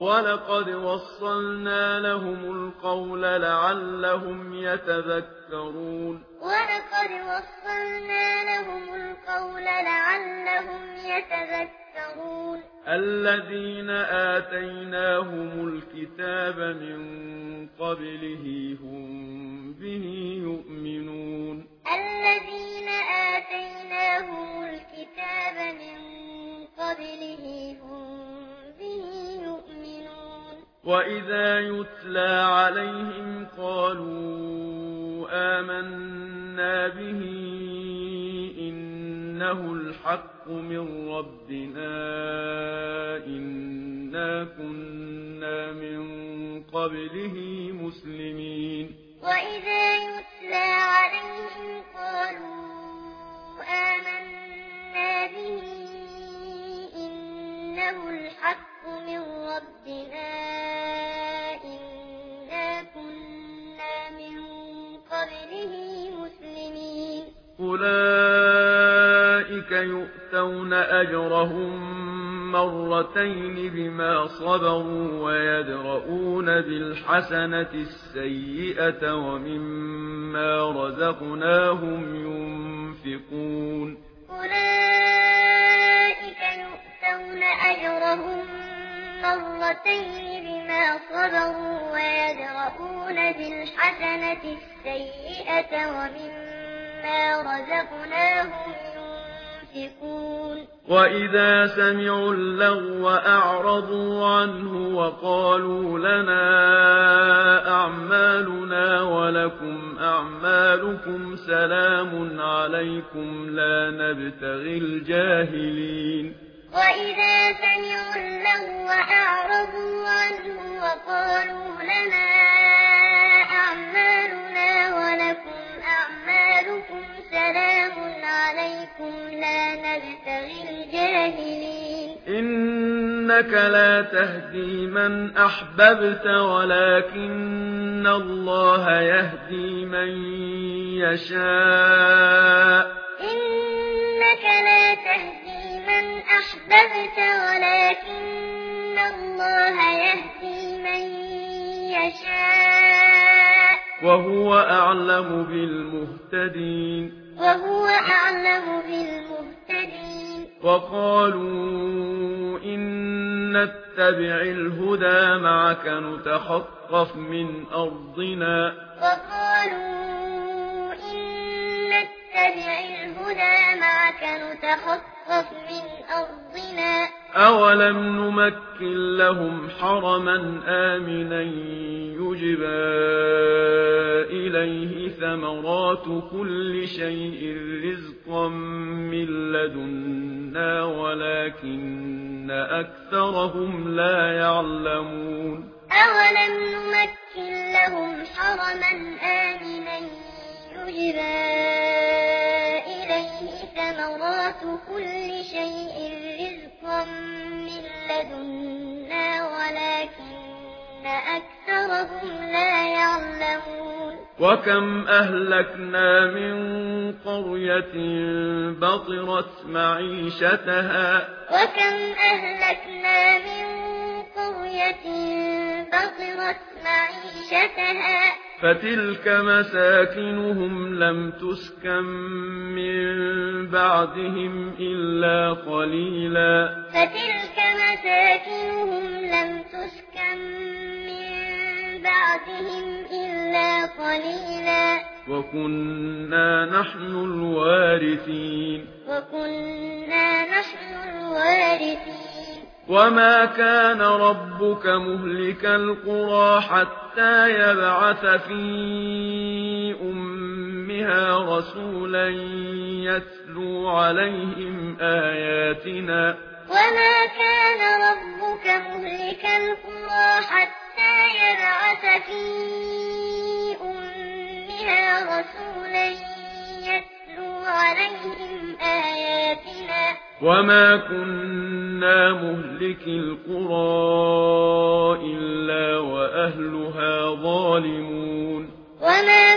ولقد وصلنا لهم القول لعلهم يتذكرون ولقد وصلنا لهم القول لعلهم يتذكرون الذين آتيناهم الكتاب من قبله هم به يؤمنون الذين آتيناهم الكتاب من قبله هم به يؤمنون وإذا يتلى عليهم قالوا آمنا به إنه الحق من ربنا إنا كنا من قبله مسلمين وإذا يتلى عليهم قالوا آمنا به إنه الحق من ربنا إنا كنا من قبله مسلمين أولئك يؤتون أجرهم مرتين بما صبروا ويدرؤون بالحسنة السيئة ومما رزقناهم ينفقون أولئك يؤتون أجرهم مرتين بما صبروا ويدرؤون بالحسنة السيئة ومما رزقناهم ينفقون وإذا سمعوا اللغو أعرضوا عنه وقالوا لنا أعمالنا ولكم أعمالكم سلام عليكم لا نبتغي الجاهلين وإذا سمعوا اللغو أعرضوا عنه وقالوا لنا أعمالنا ولكم أعمالكم سلام عليكم لا نبتغي الجاهلين إنك لا تهدي من أحببت ولكن الله يهدي من يشاء إنك لا تهدي من أحببت ولكن الله يهدي من يشاء وهو أعلم بالمهتدين وقالوا إن نتبع الهدى معك نتخطف من أرضنا أولم نمكن لهم حرما آمنا يجبى إليه ثمرات كل شيء رزقا من لدنا ولكن أكثرهم لا يعلمون أولم نمكن لهم حرما آمنا يجبى إليه ثمرات كل شيء رزقا من لدنا ولكن أكثرهم لا يعلمون وكم أهلكنا من قرية بطرت معيشتها فتلك مساكنهم لم تسكن من بعدهم إلا قليلا وكنا نحن الوارثين وما كان ربك مهلك القرى حتى يبعث في أمها رسولا يتلو عليهم آياتنا وما كان ربك مهلك القرى حتى يبعث في أمها رسولا يتلو عليهم آياتنا وما كنا مهلك القرى إلا وأهلها ظالمون